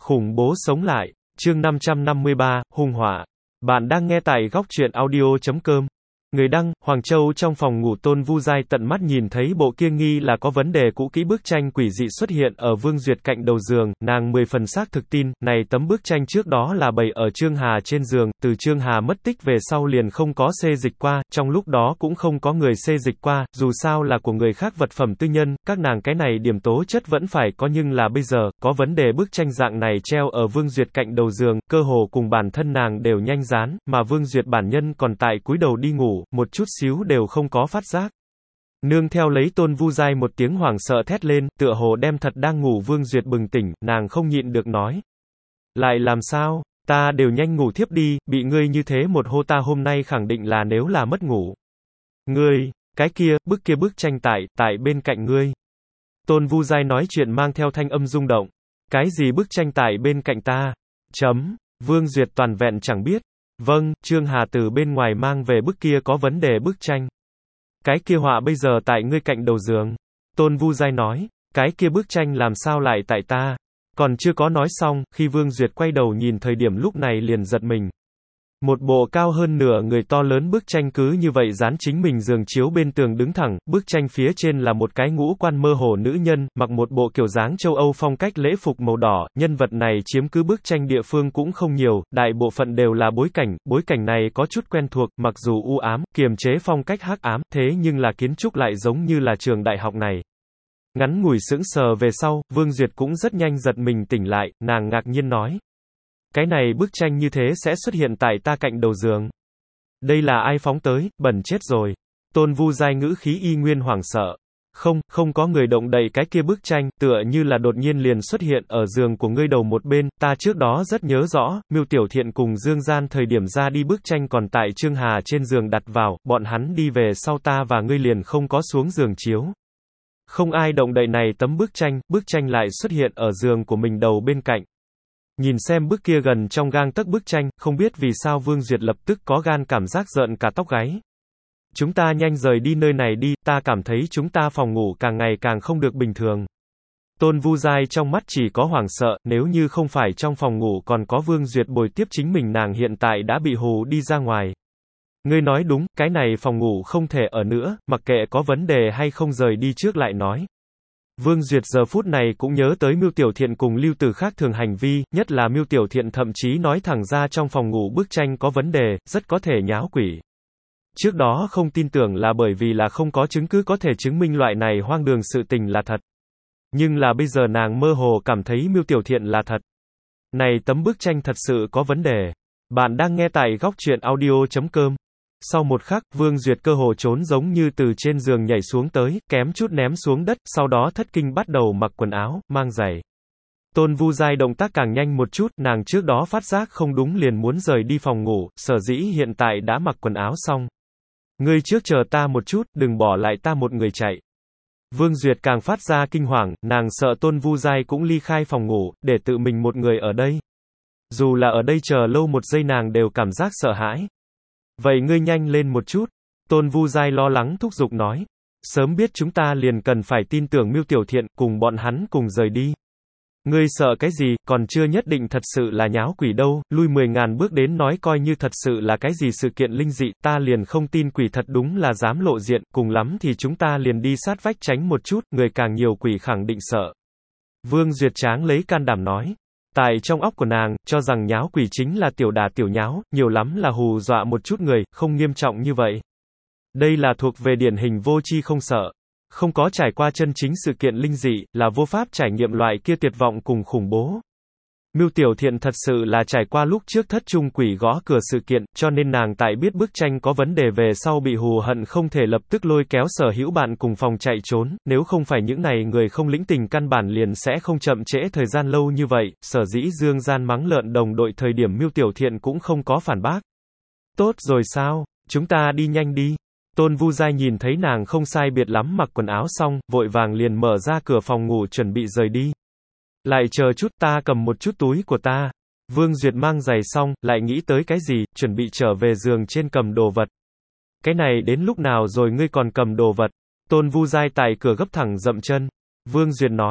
Khủng bố sống lại, chương 553, hung họa. Bạn đang nghe tại góc truyện audio.com. Người đăng, Hoàng Châu. Trong phòng ngủ, Tôn Vu Giai tận mắt nhìn thấy bộ kia nghi là có vấn đề cũ kỹ bức tranh quỷ dị xuất hiện ở Vương Duyệt cạnh đầu giường, nàng 10 phần xác thực tin, này tấm bức tranh trước đó là bày ở Trương Hà trên giường, từ Trương Hà mất tích về sau liền không có xê dịch qua, trong lúc đó cũng không có người xê dịch qua, dù sao là của người khác vật phẩm tư nhân, các nàng cái này điểm tố chất vẫn phải có, nhưng là bây giờ, có vấn đề bức tranh dạng này treo ở Vương Duyệt cạnh đầu giường, cơ hồ cùng bản thân nàng đều nhanh dán, mà Vương Duyệt bản nhân còn tại cúi đầu đi ngủ, một chút xíu đều không có phát giác. Nương theo lấy Tôn Vu Giai một tiếng hoảng sợ thét lên, tựa hồ đem thật đang ngủ Vương Duyệt bừng tỉnh, nàng không nhịn được nói. Lại làm sao, ta đều nhanh ngủ thiếp đi, bị ngươi như thế một hô ta hôm nay khẳng định là nếu là mất ngủ. Ngươi, cái kia bức tranh tại bên cạnh ngươi. Tôn Vu Giai nói chuyện mang theo thanh âm rung động. Cái gì bức tranh tại bên cạnh ta? Vương Duyệt toàn vẹn chẳng biết. Vâng, Trương Hà từ bên ngoài mang về bức kia có vấn đề bức tranh. Cái kia họa bây giờ tại ngươi cạnh đầu giường. Tôn Vu Giai nói, cái kia bức tranh làm sao lại tại ta? Còn chưa có nói xong, khi Vương Duyệt quay đầu nhìn thời điểm lúc này liền giật mình. Một bộ cao hơn nửa người to lớn bức tranh cứ như vậy dán chính mình giường chiếu bên tường đứng thẳng, bức tranh phía trên là một cái ngũ quan mơ hồ nữ nhân, mặc một bộ kiểu dáng châu Âu phong cách lễ phục màu đỏ, nhân vật này chiếm cứ bức tranh địa phương cũng không nhiều, đại bộ phận đều là bối cảnh này có chút quen thuộc, mặc dù u ám, kiềm chế phong cách hắc ám, thế nhưng là kiến trúc lại giống như là trường đại học này. Ngắn ngủi sững sờ về sau, Vương Duyệt cũng rất nhanh giật mình tỉnh lại, nàng ngạc nhiên nói. Cái này bức tranh như thế sẽ xuất hiện tại ta cạnh đầu giường. Đây là ai phóng tới, bẩn chết rồi. Tôn Vu Giai ngữ khí y nguyên hoảng sợ. Không có người động đậy cái kia bức tranh, tựa như là đột nhiên liền xuất hiện ở giường của ngươi đầu một bên, ta trước đó rất nhớ rõ, Miêu Tiểu Thiện cùng Dương Gian thời điểm ra đi bức tranh còn tại Trương Hà trên giường đặt vào, bọn hắn đi về sau ta và ngươi liền không có xuống giường chiếu. Không ai động đậy này tấm bức tranh lại xuất hiện ở giường của mình đầu bên cạnh. Nhìn xem bức kia gần trong gang tấc bức tranh, không biết vì sao Vương Duyệt lập tức có gan cảm giác rợn cả tóc gáy. Chúng ta nhanh rời đi nơi này đi, ta cảm thấy chúng ta phòng ngủ càng ngày càng không được bình thường. Tôn Vu Giai trong mắt chỉ có hoảng sợ, nếu như không phải trong phòng ngủ còn có Vương Duyệt bồi tiếp chính mình nàng hiện tại đã bị hù đi ra ngoài. Ngươi nói đúng, cái này phòng ngủ không thể ở nữa, mặc kệ có vấn đề hay không rời đi trước lại nói. Vương Duyệt giờ phút này cũng nhớ tới Miêu Tiểu Thiện cùng Lưu Tử khác thường hành vi, nhất là Miêu Tiểu Thiện thậm chí nói thẳng ra trong phòng ngủ bức tranh có vấn đề, rất có thể nháo quỷ. Trước đó không tin tưởng là bởi vì là không có chứng cứ có thể chứng minh loại này hoang đường sự tình là thật. Nhưng là bây giờ nàng mơ hồ cảm thấy Miêu Tiểu Thiện là thật. Này tấm bức tranh thật sự có vấn đề. Bạn đang nghe tại góc truyện audio.com. Sau một khắc, Vương Duyệt cơ hồ trốn giống như từ trên giường nhảy xuống tới, kém chút ném xuống đất, sau đó thất kinh bắt đầu mặc quần áo, mang giày. Tôn Vu Giai động tác càng nhanh một chút, nàng trước đó phát giác không đúng liền muốn rời đi phòng ngủ, sở dĩ hiện tại đã mặc quần áo xong. Ngươi trước chờ ta một chút, đừng bỏ lại ta một người chạy. Vương Duyệt càng phát ra kinh hoàng, nàng sợ Tôn Vu Giai cũng ly khai phòng ngủ, để tự mình một người ở đây. Dù là ở đây chờ lâu một giây nàng đều cảm giác sợ hãi. Vậy ngươi nhanh lên một chút. Tôn Vu Giai lo lắng thúc giục nói. Sớm biết chúng ta liền cần phải tin tưởng Miêu Tiểu Thiện, cùng bọn hắn cùng rời đi. Ngươi sợ cái gì, còn chưa nhất định thật sự là nháo quỷ đâu, lui 10.000 bước đến nói coi như thật sự là cái gì sự kiện linh dị, ta liền không tin quỷ thật đúng là dám lộ diện, cùng lắm thì chúng ta liền đi sát vách tránh một chút, người càng nhiều quỷ khẳng định sợ. Vương Duyệt Tráng lấy can đảm nói. Tại trong óc của nàng, cho rằng nháo quỷ chính là tiểu đả tiểu nháo, nhiều lắm là hù dọa một chút người, không nghiêm trọng như vậy. Đây là thuộc về điển hình vô tri không sợ. Không có trải qua chân chính sự kiện linh dị, là vô pháp trải nghiệm loại kia tuyệt vọng cùng khủng bố. Miêu Tiểu Thiện thật sự là trải qua lúc trước thất trung quỷ gõ cửa sự kiện, cho nên nàng tại biết bức tranh có vấn đề về sau bị hù hận không thể lập tức lôi kéo sở hữu bạn cùng phòng chạy trốn, nếu không phải những này người không lĩnh tình căn bản liền sẽ không chậm trễ thời gian lâu như vậy, sở dĩ Dương Gian mắng lợn đồng đội thời điểm Miêu Tiểu Thiện cũng không có phản bác. Tốt rồi sao, chúng ta đi nhanh đi. Tôn Vu Giai nhìn thấy nàng không sai biệt lắm mặc quần áo xong, vội vàng liền mở ra cửa phòng ngủ chuẩn bị rời đi. Lại chờ chút, ta cầm một chút túi của ta. Vương Duyệt mang giày xong, lại nghĩ tới cái gì, chuẩn bị trở về giường trên cầm đồ vật. Cái này đến lúc nào rồi ngươi còn cầm đồ vật? Tôn Vu Giai tại cửa gấp thẳng dậm chân. Vương Duyệt nói,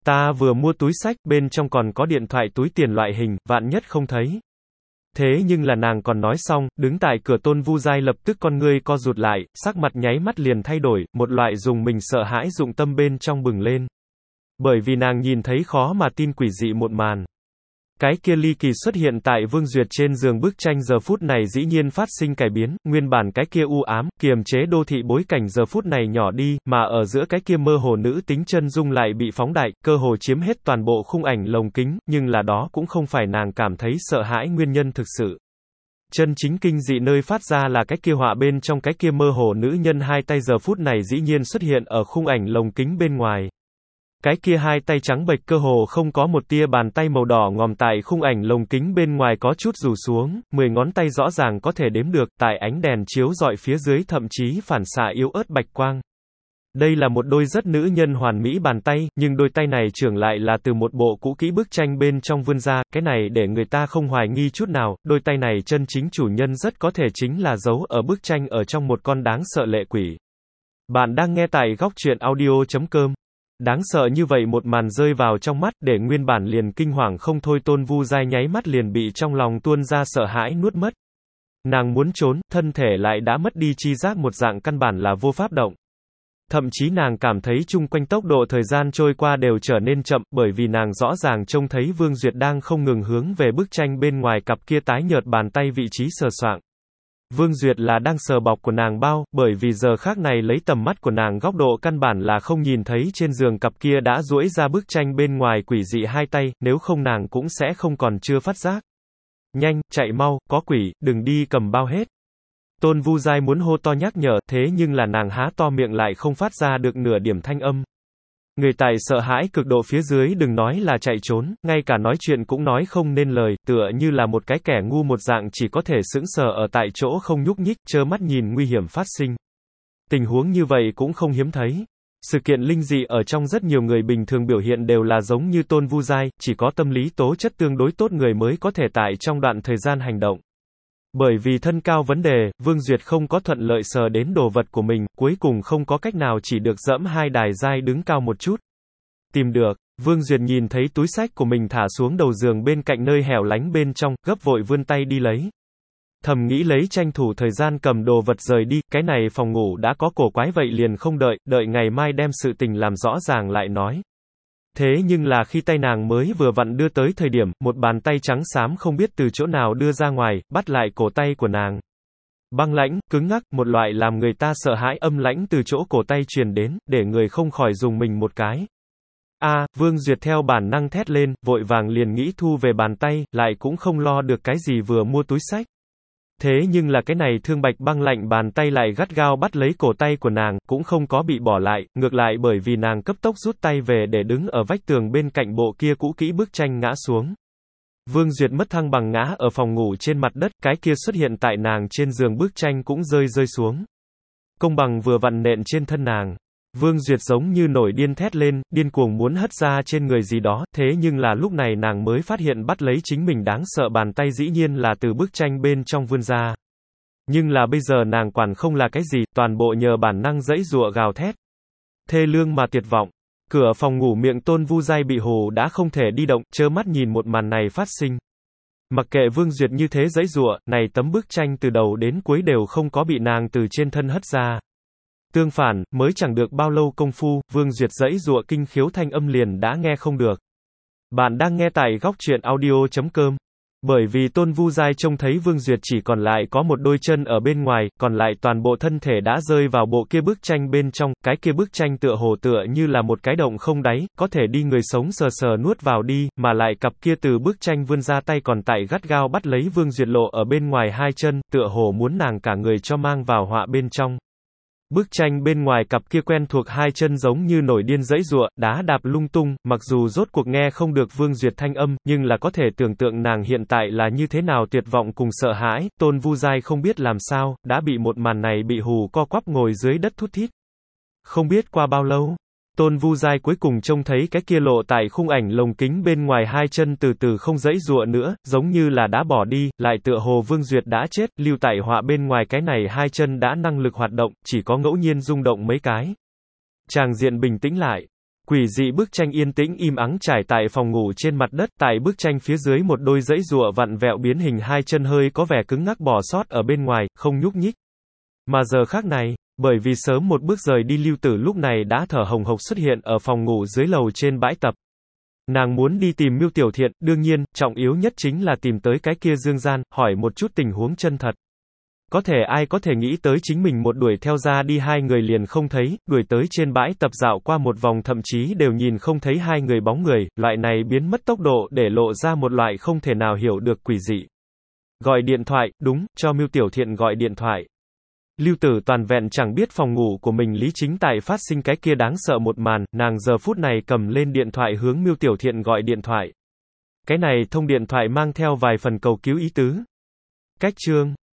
Ta vừa mua túi xách, bên trong còn có điện thoại túi tiền loại hình, vạn nhất không thấy. Thế nhưng là nàng còn nói xong, đứng tại cửa Tôn Vu Giai lập tức con ngươi co rụt lại, sắc mặt nháy mắt liền thay đổi, một loại dùng mình sợ hãi dụng tâm bên trong bừng lên. Bởi vì nàng nhìn thấy khó mà tin quỷ dị một màn. Cái kia ly kỳ xuất hiện tại Vương Duyệt trên giường bức tranh giờ phút này dĩ nhiên phát sinh cải biến, nguyên bản cái kia u ám, kiềm chế đô thị bối cảnh giờ phút này nhỏ đi, mà ở giữa cái kia mơ hồ nữ tính chân dung lại bị phóng đại, cơ hồ chiếm hết toàn bộ khung ảnh lồng kính, nhưng là đó cũng không phải nàng cảm thấy sợ hãi nguyên nhân thực sự. Chân chính kinh dị nơi phát ra là cái kia họa bên trong cái kia mơ hồ nữ nhân hai tay giờ phút này dĩ nhiên xuất hiện ở khung ảnh lồng kính bên ngoài. Cái kia hai tay trắng bệch cơ hồ không có một tia bàn tay màu đỏ ngòm tại khung ảnh lồng kính bên ngoài có chút rủ xuống, 10 ngón tay rõ ràng có thể đếm được, tại ánh đèn chiếu rọi phía dưới thậm chí phản xạ yếu ớt bạch quang. Đây là một đôi rất nữ nhân hoàn mỹ bàn tay, nhưng đôi tay này trưởng lại là từ một bộ cũ kỹ bức tranh bên trong vươn ra, cái này để người ta không hoài nghi chút nào, đôi tay này chân chính chủ nhân rất có thể chính là giấu ở bức tranh ở trong một con đáng sợ lệ quỷ. Bạn đang nghe tại góc truyện audio.com. Đáng sợ như vậy một màn rơi vào trong mắt, để nguyên bản liền kinh hoàng không thôi Tôn Vu Giai nháy mắt liền bị trong lòng tuôn ra sợ hãi nuốt mất. Nàng muốn trốn, thân thể lại đã mất đi chi giác một dạng căn bản là vô pháp động. Thậm chí nàng cảm thấy chung quanh tốc độ thời gian trôi qua đều trở nên chậm, bởi vì nàng rõ ràng trông thấy Vương Duyệt đang không ngừng hướng về bức tranh bên ngoài cặp kia tái nhợt bàn tay vị trí sờ soạng. Vương Duyệt là đang sờ bọc của nàng bao, bởi vì giờ khác này lấy tầm mắt của nàng góc độ căn bản là không nhìn thấy trên giường cặp kia đã duỗi ra bức tranh bên ngoài quỷ dị hai tay, nếu không nàng cũng sẽ không còn chưa phát giác. Nhanh, chạy mau, có quỷ, đừng đi cầm bao hết. Tôn Vu Giai muốn hô to nhắc nhở, thế nhưng là nàng há to miệng lại không phát ra được nửa điểm thanh âm. Người tại sợ hãi cực độ phía dưới đừng nói là chạy trốn, ngay cả nói chuyện cũng nói không nên lời, tựa như là một cái kẻ ngu một dạng chỉ có thể sững sờ ở tại chỗ không nhúc nhích, trơ mắt nhìn nguy hiểm phát sinh. Tình huống như vậy cũng không hiếm thấy. Sự kiện linh dị ở trong rất nhiều người bình thường biểu hiện đều là giống như Tôn Vu Giai, chỉ có tâm lý tố chất tương đối tốt người mới có thể tại trong đoạn thời gian hành động. Bởi vì thân cao vấn đề, Vương Duyệt không có thuận lợi sờ đến đồ vật của mình, cuối cùng không có cách nào chỉ được dẫm hai đài giai đứng cao một chút. Tìm được, Vương Duyệt nhìn thấy túi xách của mình thả xuống đầu giường bên cạnh nơi hẻo lánh bên trong, gấp vội vươn tay đi lấy. Thầm nghĩ lấy tranh thủ thời gian cầm đồ vật rời đi, cái này phòng ngủ đã có cổ quái vậy liền không đợi ngày mai đem sự tình làm rõ ràng lại nói. Thế nhưng là khi tay nàng mới vừa vặn đưa tới thời điểm, một bàn tay trắng xám không biết từ chỗ nào đưa ra ngoài, bắt lại cổ tay của nàng. Băng lãnh, cứng ngắc, một loại làm người ta sợ hãi âm lãnh từ chỗ cổ tay truyền đến, để người không khỏi dùng mình một cái. Vương Duyệt theo bản năng thét lên, vội vàng liền nghĩ thu về bàn tay, lại cũng không lo được cái gì vừa mua túi xách. Thế nhưng là cái này thương bạch băng lạnh bàn tay lại gắt gao bắt lấy cổ tay của nàng, cũng không có bị bỏ lại, ngược lại bởi vì nàng cấp tốc rút tay về để đứng ở vách tường bên cạnh bộ kia cũ kỹ bức tranh ngã xuống. Vương Duyệt mất thăng bằng ngã ở phòng ngủ trên mặt đất, cái kia xuất hiện tại nàng trên giường bức tranh cũng rơi xuống. Công bằng vừa vặn nện trên thân nàng. Vương Duyệt giống như nổi điên thét lên, điên cuồng muốn hất ra trên người gì đó, thế nhưng là lúc này nàng mới phát hiện bắt lấy chính mình đáng sợ bàn tay dĩ nhiên là từ bức tranh bên trong vươn ra. Nhưng là bây giờ nàng quản không là cái gì, toàn bộ nhờ bản năng giãy giụa gào thét. Thê lương mà tuyệt vọng. Cửa phòng ngủ miệng Tôn Vu Giai bị hù đã không thể đi động, trơ mắt nhìn một màn này phát sinh. Mặc kệ Vương Duyệt như thế giãy giụa, này tấm bức tranh từ đầu đến cuối đều không có bị nàng từ trên thân hất ra. Tương phản, mới chẳng được bao lâu công phu, Vương Duyệt giãy giụa kinh khiếu thanh âm liền đã nghe không được. Bạn đang nghe tại góc truyện audio.com. Bởi vì Tôn Vu Giai trông thấy Vương Duyệt chỉ còn lại có một đôi chân ở bên ngoài, còn lại toàn bộ thân thể đã rơi vào bộ kia bức tranh bên trong, cái kia bức tranh tựa hồ tựa như là một cái động không đáy, có thể đi người sống sờ sờ nuốt vào đi, mà lại cặp kia từ bức tranh vươn ra tay còn tại gắt gao bắt lấy Vương Duyệt lộ ở bên ngoài hai chân, tựa hồ muốn nàng cả người cho mang vào họa bên trong. Bức tranh bên ngoài cặp kia quen thuộc hai chân giống như nổi điên giãy giụa, đá đạp lung tung, mặc dù rốt cuộc nghe không được Vương Duyệt thanh âm, nhưng là có thể tưởng tượng nàng hiện tại là như thế nào tuyệt vọng cùng sợ hãi, Tôn Vu Giai không biết làm sao, đã bị một màn này bị hù co quắp ngồi dưới đất thút thít. Không biết qua bao lâu, Tôn Vu Giai cuối cùng trông thấy cái kia lộ tại khung ảnh lồng kính bên ngoài hai chân từ từ không giãy giụa nữa, giống như là đã bỏ đi, lại tựa hồ Vương Duyệt đã chết, lưu tại họa bên ngoài cái này hai chân đã năng lực hoạt động, chỉ có ngẫu nhiên rung động mấy cái. Tràng diện bình tĩnh lại. Quỷ dị bức tranh yên tĩnh im ắng trải tại phòng ngủ trên mặt đất, tại bức tranh phía dưới một đôi giãy giụa vặn vẹo biến hình hai chân hơi có vẻ cứng ngắc bò sót ở bên ngoài, không nhúc nhích. Mà giờ khác này, bởi vì sớm một bước rời đi Lưu Tử lúc này đã thở hồng hộc xuất hiện ở phòng ngủ dưới lầu trên bãi tập. Nàng muốn đi tìm Mưu Tiểu Thiện, đương nhiên, trọng yếu nhất chính là tìm tới cái kia Dương Gian, hỏi một chút tình huống chân thật. Có thể ai có thể nghĩ tới chính mình một đuổi theo ra đi hai người liền không thấy, đuổi tới trên bãi tập dạo qua một vòng thậm chí đều nhìn không thấy hai người bóng người, loại này biến mất tốc độ để lộ ra một loại không thể nào hiểu được quỷ dị. Gọi điện thoại, đúng, cho Mưu Tiểu Thiện gọi điện thoại. Lưu Tử toàn vẹn chẳng biết phòng ngủ của mình Lý Chính Tại phát sinh cái kia đáng sợ một màn, nàng giờ phút này cầm lên điện thoại hướng Mưu Tiểu Thiện gọi điện thoại. Cái này thông điện thoại mang theo vài phần cầu cứu ý tứ. Cách chương